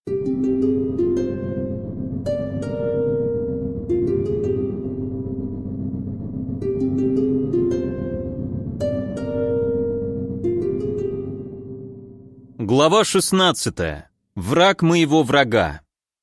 Глава 16. Враг моего врага.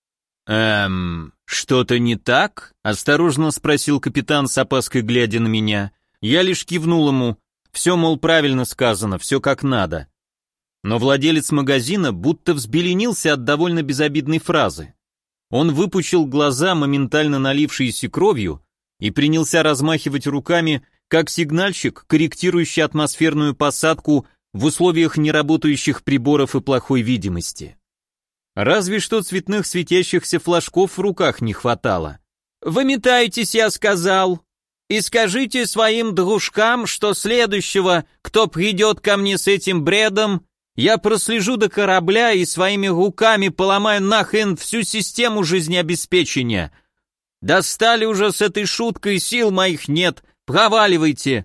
Что-то не так?» — осторожно спросил капитан с опаской, глядя на меня. Я лишь кивнул ему. Все, мол, правильно сказано, все как надо. Но владелец магазина будто взбеленился от довольно безобидной фразы. Он выпучил глаза, моментально налившиеся кровью, и принялся размахивать руками, как сигнальщик, корректирующий атмосферную посадку в условиях неработающих приборов и плохой видимости. Разве что цветных светящихся флажков в руках не хватало. «Выметайтесь, я сказал, и скажите своим дружкам, что следующего, кто придет ко мне с этим бредом, я прослежу до корабля и своими руками поломаю нахрен всю систему жизнеобеспечения. Достали уже с этой шуткой, сил моих нет, проваливайте,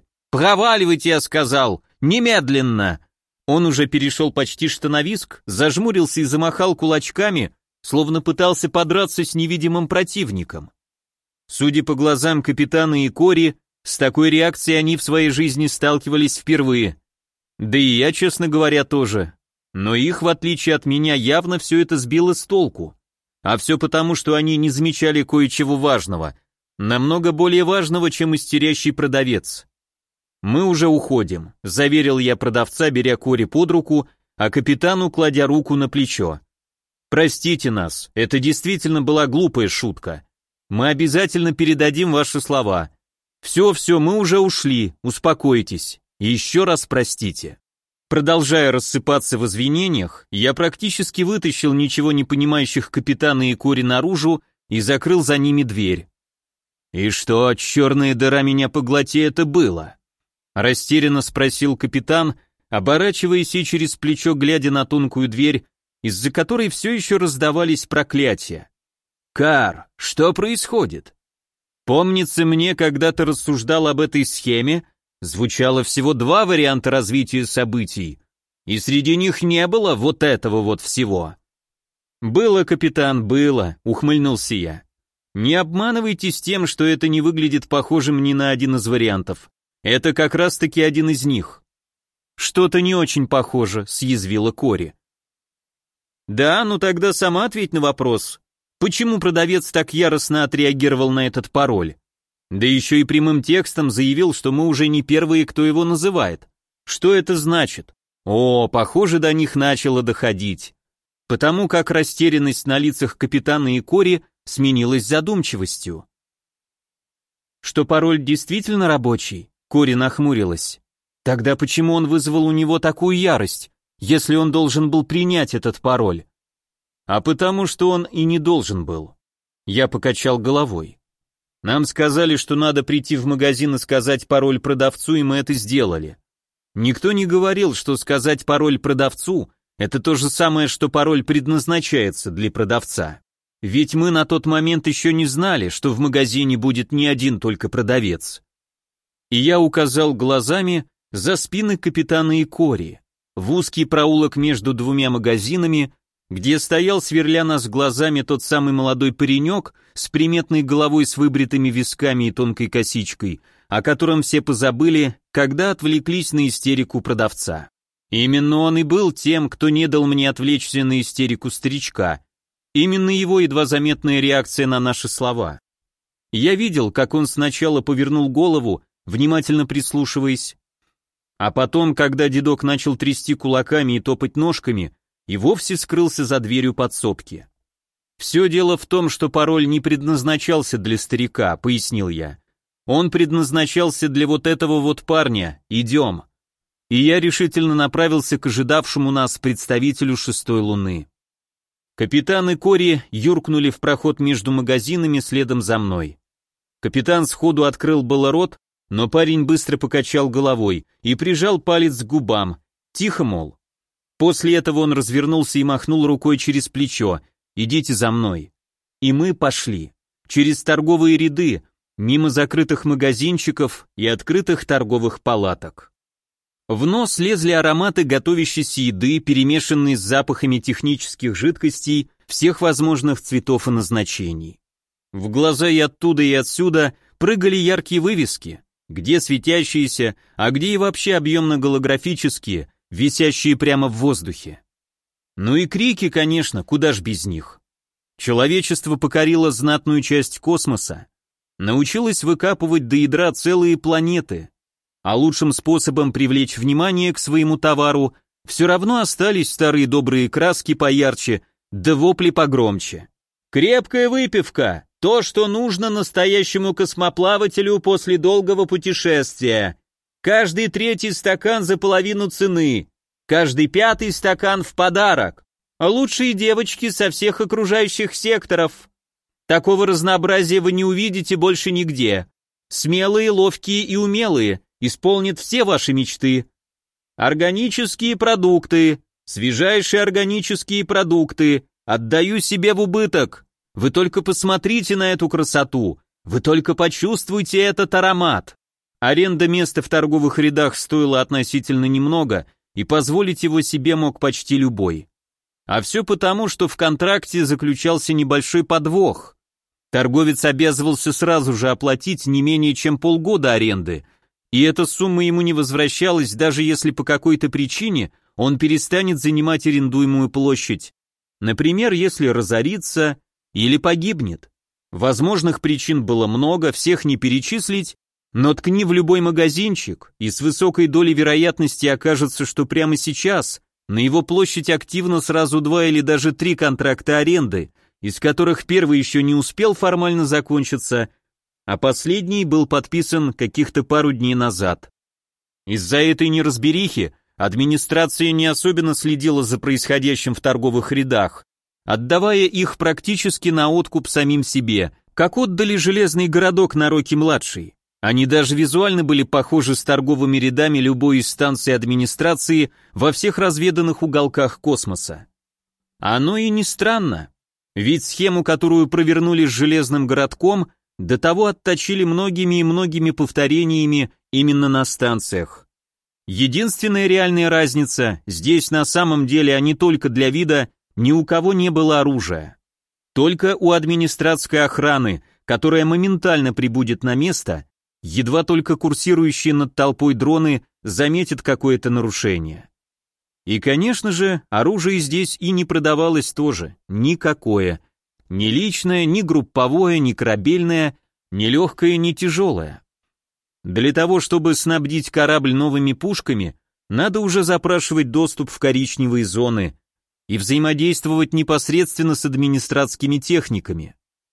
я сказал, немедленно!» Он уже перешел почти что на визг, зажмурился и замахал кулачками, словно пытался подраться с невидимым противником. Судя по глазам капитана и Кори, с такой реакцией они в своей жизни сталкивались впервые. Да и я, честно говоря, тоже. Но их, в отличие от меня, явно все это сбило с толку. А все потому, что они не замечали кое-чего важного, намного более важного, чем истерящий продавец. «Мы уже уходим», — заверил я продавца, беря Кори под руку, а капитану кладя руку на плечо. «Простите нас, это действительно была глупая шутка. Мы обязательно передадим ваши слова. Все, мы уже ушли, успокойтесь. И еще раз простите». Продолжая рассыпаться в извинениях, я практически вытащил ничего не понимающих капитана и Кори наружу и закрыл за ними дверь. «И что, черная дыра меня поглоти, это было?» Растерянно спросил капитан, оборачиваясь и через плечо глядя на тонкую дверь, из-за которой все еще раздавались проклятия. «Кар, что происходит?» «Помнится мне, когда ты рассуждал об этой схеме, звучало всего 2 варианта развития событий, и среди них не было вот этого вот всего». «Было, капитан, было», — ухмыльнулся я. «Не обманывайтесь тем, что это не выглядит похожим ни на один из вариантов. Это как раз-таки один из них». «Что-то не очень похоже», — съязвила Кори. «Да, ну тогда сама ответь на вопрос. Почему продавец так яростно отреагировал на этот пароль? Да еще и прямым текстом заявил, что мы уже не первые, кто его называет. Что это значит? О, похоже, до них начало доходить. Потому как растерянность на лицах капитана и Кори сменилась задумчивостью. Что пароль действительно рабочий? Кори нахмурилась. Тогда почему он вызвал у него такую ярость, если он должен был принять этот пароль? А потому что он и не должен был. Я покачал головой. Нам сказали, что надо прийти в магазин и сказать пароль продавцу, и мы это сделали. Никто не говорил, что сказать пароль продавцу — это то же самое, что пароль предназначается для продавца. Ведь мы на тот момент еще не знали, что в магазине будет не один только продавец. И я указал глазами за спины капитана и Кори, в узкий проулок между 2 магазинами, где стоял, сверля нас глазами, тот самый молодой паренек с приметной головой с выбритыми висками и тонкой косичкой, о котором все позабыли, когда отвлеклись на истерику продавца. Именно он и был тем, кто не дал мне отвлечься на истерику старичка. Именно его едва заметная реакция на наши слова. Я видел, как он сначала повернул голову, внимательно прислушиваясь, а потом, когда дедок начал трясти кулаками и топать ножками, и вовсе скрылся за дверью подсобки. «Все дело в том, что пароль не предназначался для старика», — пояснил я. «Он предназначался для вот этого вот парня, идем». И я решительно направился к ожидавшему нас представителю 6-й луны. Капитан и Кори юркнули в проход между магазинами следом за мной. Капитан сходу открыл было рот, но парень быстро покачал головой и прижал палец к губам, тихо, мол. После этого он развернулся и махнул рукой через плечо: «Идите за мной». И мы пошли. Через торговые ряды, мимо закрытых магазинчиков и открытых торговых палаток. В нос лезли ароматы готовящейся еды, перемешанные с запахами технических жидкостей всех возможных цветов и назначений. В глаза и оттуда, и отсюда прыгали яркие вывески, где светящиеся, а где и вообще объемно-голографические, висящие прямо в воздухе. Ну и крики, конечно, куда ж без них. Человечество покорило знатную часть космоса, научилось выкапывать до ядра целые планеты, а лучшим способом привлечь внимание к своему товару все равно остались старые добрые краски поярче, да вопли погромче. Крепкая выпивка, то, что нужно настоящему космоплавателю после долгого путешествия. Каждый третий стакан за половину цены, каждый пятый стакан в подарок. А лучшие девочки со всех окружающих секторов. Такого разнообразия вы не увидите больше нигде. Смелые, ловкие и умелые исполнят все ваши мечты. Органические продукты, свежайшие органические продукты, отдаю себе в убыток. Вы только посмотрите на эту красоту, вы только почувствуйте этот аромат. Аренда места в торговых рядах стоила относительно немного, и позволить его себе мог почти любой. А все потому, что в контракте заключался небольшой подвох. Торговец обязывался сразу же оплатить не менее чем полгода аренды, и эта сумма ему не возвращалась, даже если по какой-то причине он перестанет занимать арендуемую площадь. Например, если разорится или погибнет. Возможных причин было много, всех не перечислить, но ткни в любой магазинчик, и с высокой долей вероятности окажется, что прямо сейчас на его площадь активно сразу 2 или даже 3 контракта аренды, из которых первый еще не успел формально закончиться, а последний был подписан каких-то пару дней назад. Из-за этой неразберихи администрация не особенно следила за происходящим в торговых рядах, отдавая их практически на откуп самим себе, как отдали железный городок на Роки-младший. Они даже визуально были похожи с торговыми рядами любой из станций администрации во всех разведанных уголках космоса. Оно и не странно, ведь схему, которую провернули с железным городком, до того отточили многими и многими повторениями именно на станциях. Единственная реальная разница, здесь на самом деле, а не только для вида, ни у кого не было оружия. Только у администратской охраны, которая моментально прибудет на место, едва только курсирующие над толпой дроны заметят какое-то нарушение. И, конечно же, оружие здесь и не продавалось тоже, никакое. Ни личное, ни групповое, ни корабельное, ни легкое, ни тяжелое. Для того, чтобы снабдить корабль новыми пушками, надо уже запрашивать доступ в коричневые зоны и взаимодействовать непосредственно с администратскими техниками.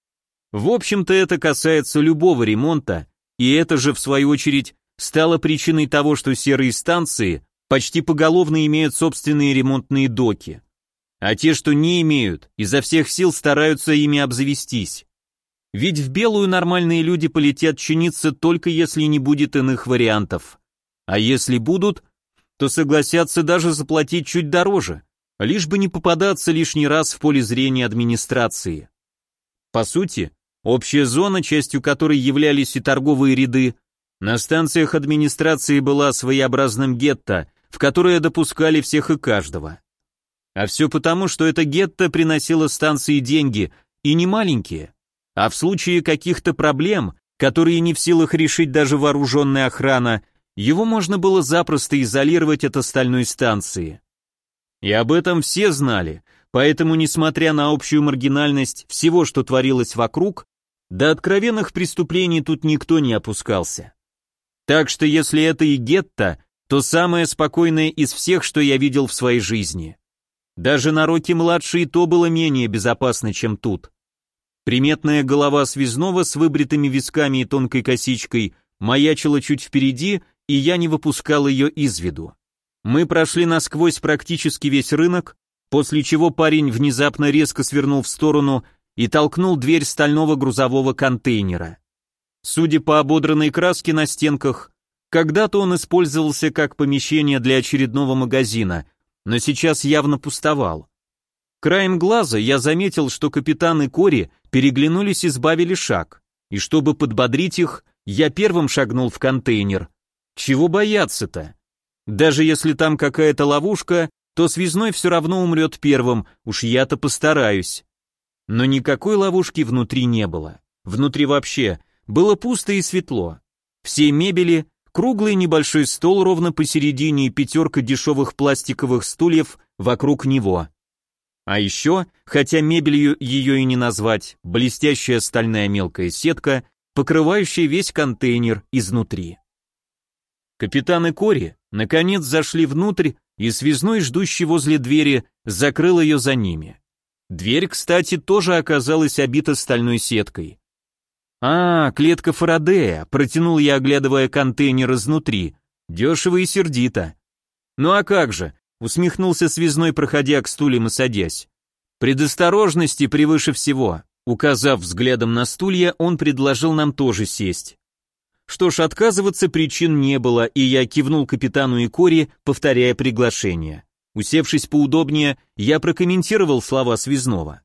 В общем-то, это касается любого ремонта, и это же, в свою очередь, стало причиной того, что серые станции почти поголовно имеют собственные ремонтные доки. А те, что не имеют, изо всех сил стараются ими обзавестись. Ведь в белую нормальные люди полетят чиниться только если не будет иных вариантов. А если будут, то согласятся даже заплатить чуть дороже, лишь бы не попадаться лишний раз в поле зрения администрации. По сути, общая зона, частью которой являлись и торговые ряды, на станциях администрации была своеобразным гетто, в которое допускали всех и каждого. А все потому, что это гетто приносило станции деньги, и не маленькие, а в случае каких-то проблем, которые не в силах решить даже вооруженная охрана, его можно было запросто изолировать от остальной станции. И об этом все знали, поэтому, несмотря на общую маргинальность всего, что творилось вокруг, до откровенных преступлений тут никто не опускался. Так что если это и гетто, то самое спокойное из всех, что я видел в своей жизни. Даже на Роки-младший то было менее безопасно, чем тут. Приметная голова связного с выбритыми висками и тонкой косичкой маячила чуть впереди, и я не выпускал ее из виду. Мы прошли насквозь практически весь рынок, после чего парень внезапно резко свернул в сторону и толкнул дверь стального грузового контейнера. Судя по ободранной краске на стенках, когда-то он использовался как помещение для очередного магазина, но сейчас явно пустовал. Краем глаза я заметил, что капитан и Кори переглянулись и сбавили шаг, и чтобы подбодрить их, я первым шагнул в контейнер. Чего бояться-то? Даже если там какая-то ловушка, то связной все равно умрет первым, уж я-то постараюсь. Но никакой ловушки внутри не было. Внутри вообще было пусто и светло. Все мебели, круглый небольшой стол ровно посередине и 5 дешевых пластиковых стульев вокруг него. А еще, хотя мебелью ее и не назвать, блестящая стальная мелкая сетка, покрывающая весь контейнер изнутри. Капитан и Кори наконец зашли внутрь, и связной, ждущий возле двери, закрыл ее за ними. Дверь, кстати, тоже оказалась обита стальной сеткой. «А, клетка Фарадея», — протянул я, оглядывая контейнер изнутри. «Дешево и сердито». «Ну а как же?» — усмехнулся связной, проходя к стульям и садясь. «Предосторожности превыше всего». Указав взглядом на стулья, он предложил нам тоже сесть. Что ж, отказываться причин не было, и я кивнул капитану и Кори, повторяя приглашение. Усевшись поудобнее, я прокомментировал слова связного.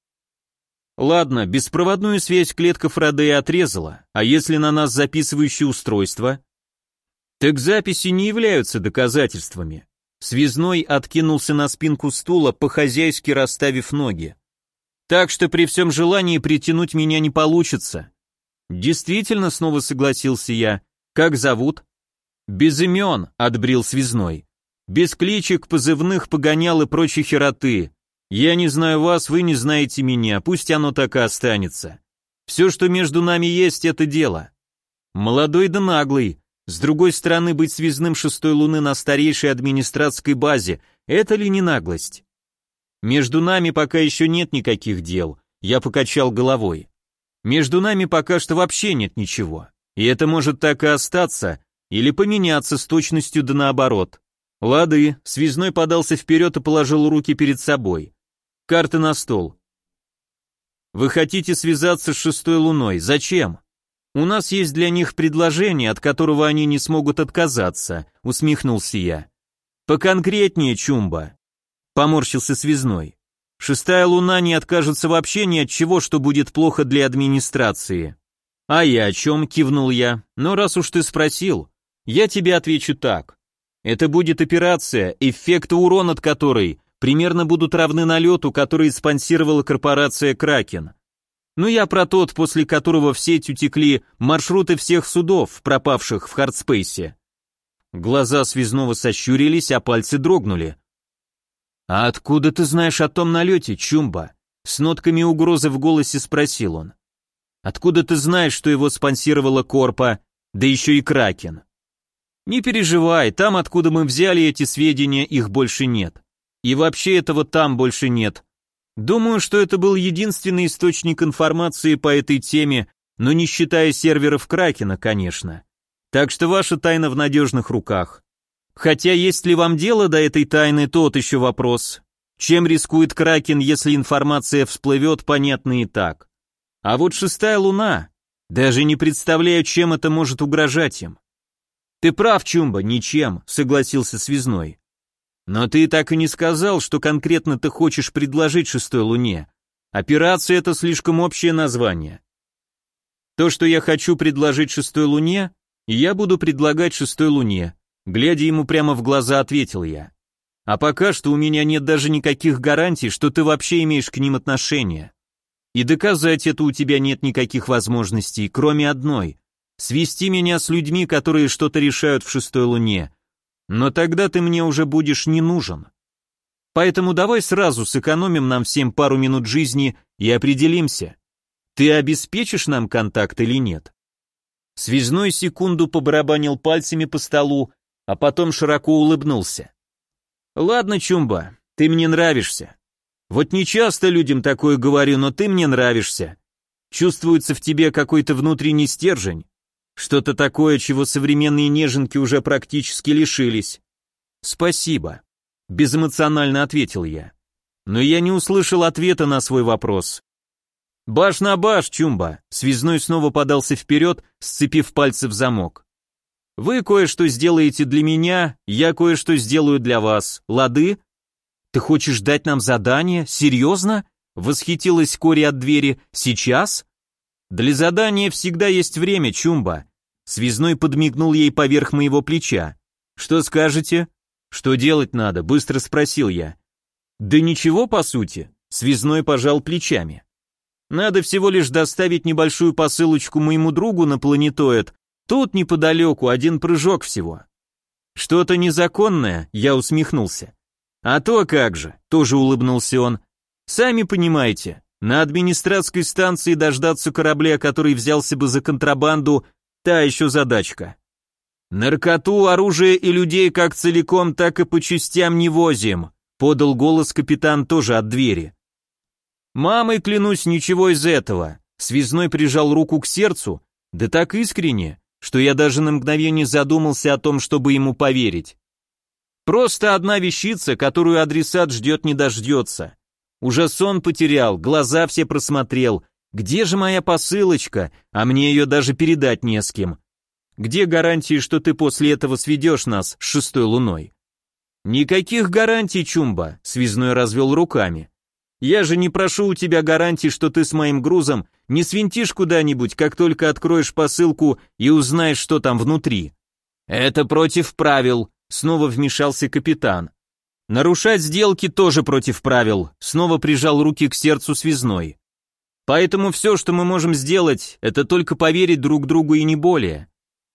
Ладно, беспроводную связь клетка Фарадея отрезала, а если на нас записывающее устройство? Так записи не являются доказательствами. Связной откинулся на спинку стула, по-хозяйски расставив ноги. Так что при всем желании притянуть меня не получится. Действительно, снова согласился я. Как зовут? Без имен, отбрил связной. Без кличек, позывных, погонял и прочей хероты. Я не знаю вас, вы не знаете меня, пусть оно так и останется. Все, что между нами есть, это дело. Молодой да наглый. С другой стороны, быть связным 6-й луны на старейшей администратской базе, это ли не наглость? Между нами пока еще нет никаких дел, я покачал головой. Между нами пока что вообще нет ничего. И это может так и остаться, или поменяться с точностью да наоборот. Лады, связной подался вперед и положил руки перед собой. Карты на стол. Вы хотите связаться с 6-й луной, зачем? У нас есть для них предложение, от которого они не смогут отказаться, усмехнулся я. Поконкретнее, Чумба. Поморщился связной. 6-я луна не откажется вообще ни от чего, что будет плохо для администрации. А я о чем, кивнул я, но раз уж ты спросил, я тебе отвечу так. Это будет операция, эффекты урон от которой примерно будут равны налету, который спонсировала корпорация «Кракен». Ну я про тот, после которого в сеть утекли маршруты всех судов, пропавших в Хардспейсе. Глаза связного сощурились, а пальцы дрогнули. «А откуда ты знаешь о том налете, Чумба?» С нотками угрозы в голосе спросил он. «Откуда ты знаешь, что его спонсировала Корпа, да еще и Кракен?» «Не переживай, там, откуда мы взяли эти сведения, их больше нет. И вообще этого там больше нет. Думаю, что это был единственный источник информации по этой теме, но не считая серверов Кракена, конечно. Так что ваша тайна в надежных руках. Хотя есть ли вам дело до этой тайны, тот еще вопрос. Чем рискует Кракен, если информация всплывет, понятно и так. А вот 6-я луна, даже не представляю, чем это может угрожать им. Ты прав, Чумба, ничем, согласился связной. Но ты так и не сказал, что конкретно ты хочешь предложить 6-й луне. Операция — это слишком общее название. То, что я хочу предложить 6-й луне, я буду предлагать 6-й луне. Глядя ему прямо в глаза, ответил я. А пока что у меня нет даже никаких гарантий, что ты вообще имеешь к ним отношение. И доказать это у тебя нет никаких возможностей, кроме одной — свести меня с людьми, которые что-то решают в 6-й луне. Но тогда ты мне уже будешь не нужен. Поэтому давай сразу сэкономим нам всем пару минут жизни и определимся. Ты обеспечишь нам контакт или нет? Связной секунду побарабанил пальцами по столу, а потом широко улыбнулся. Ладно, Чумба, ты мне нравишься. Вот не часто людям такое говорю, но ты мне нравишься. Чувствуется в тебе какой-то внутренний стержень. Что-то такое, чего современные неженки уже практически лишились. Спасибо, безэмоционально ответил я. Но я не услышал ответа на свой вопрос. Баш на баш, Чумба, связной снова подался вперед, сцепив пальцы в замок. Вы кое-что сделаете для меня, я кое-что сделаю для вас, лады? Ты хочешь дать нам задание? Серьезно? Восхитилась Кори от двери. Сейчас? Для задания всегда есть время, Чумба. Связной подмигнул ей поверх моего плеча. Что скажете? «Что делать надо?» — быстро спросил я. «Да ничего, по сути», — связной пожал плечами. «Надо всего лишь доставить небольшую посылочку моему другу на планетоид. Тут неподалеку, один прыжок всего». «Что-то незаконное?» — я усмехнулся. «А то как же», — тоже улыбнулся он. «Сами понимаете, на администратской станции дождаться корабля, который взялся бы за контрабанду, та еще задачка. Наркоту, оружие и людей как целиком, так и по частям не возим», — подал голос капитан тоже от двери. «Мамой, клянусь, ничего из этого», — связной прижал руку к сердцу, да так искренне, что я даже на мгновение задумался о том, чтобы ему поверить. «Просто одна вещица, которую адресат ждет не дождется. Уже сон потерял, глаза все просмотрел. Где же моя посылочка, а мне ее даже передать не с кем? Где гарантии, что ты после этого сведешь нас с шестой луной?» «Никаких гарантий, Чумба», — связной развел руками. «Я же не прошу у тебя гарантий, что ты с моим грузом не свинтишь куда-нибудь, как только откроешь посылку и узнаешь, что там внутри». «Это против правил», — снова вмешался капитан. «Нарушать сделки тоже против правил», — снова прижал руки к сердцу связной. «Поэтому все, что мы можем сделать, это только поверить друг другу и не более.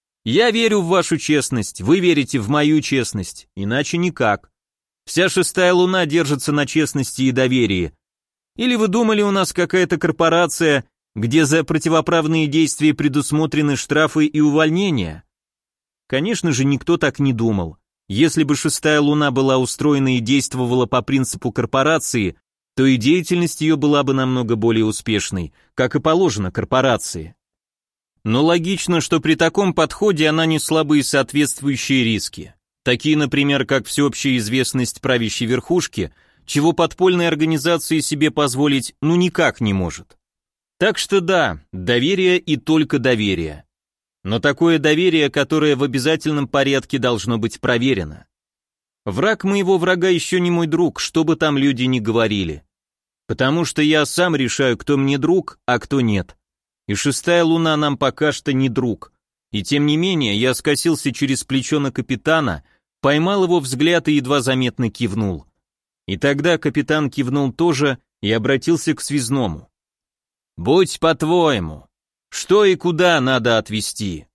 Я верю в вашу честность, вы верите в мою честность, иначе никак. Вся шестая луна держится на честности и доверии. Или вы думали, у нас какая-то корпорация, где за противоправные действия предусмотрены штрафы и увольнения?» Конечно же, никто так не думал. Если бы шестая луна была устроена и действовала по принципу корпорации, то и деятельность ее была бы намного более успешной, как и положено корпорации. Но логично, что при таком подходе она несла бы и соответствующие риски. Такие, например, как всеобщая известность правящей верхушки, чего подпольная организация себе позволить ну никак не может. Так что да, доверие и только доверие. Но такое доверие, которое в обязательном порядке должно быть проверено. Враг моего врага еще не мой друг, что бы там люди ни говорили. Потому что я сам решаю, кто мне друг, а кто нет. И шестая луна нам пока что не друг. И тем не менее, я скосился через плечо на капитана, поймал его взгляд и едва заметно кивнул. И тогда капитан кивнул тоже и обратился к связному. «Будь по-твоему, что и куда надо отвезти?»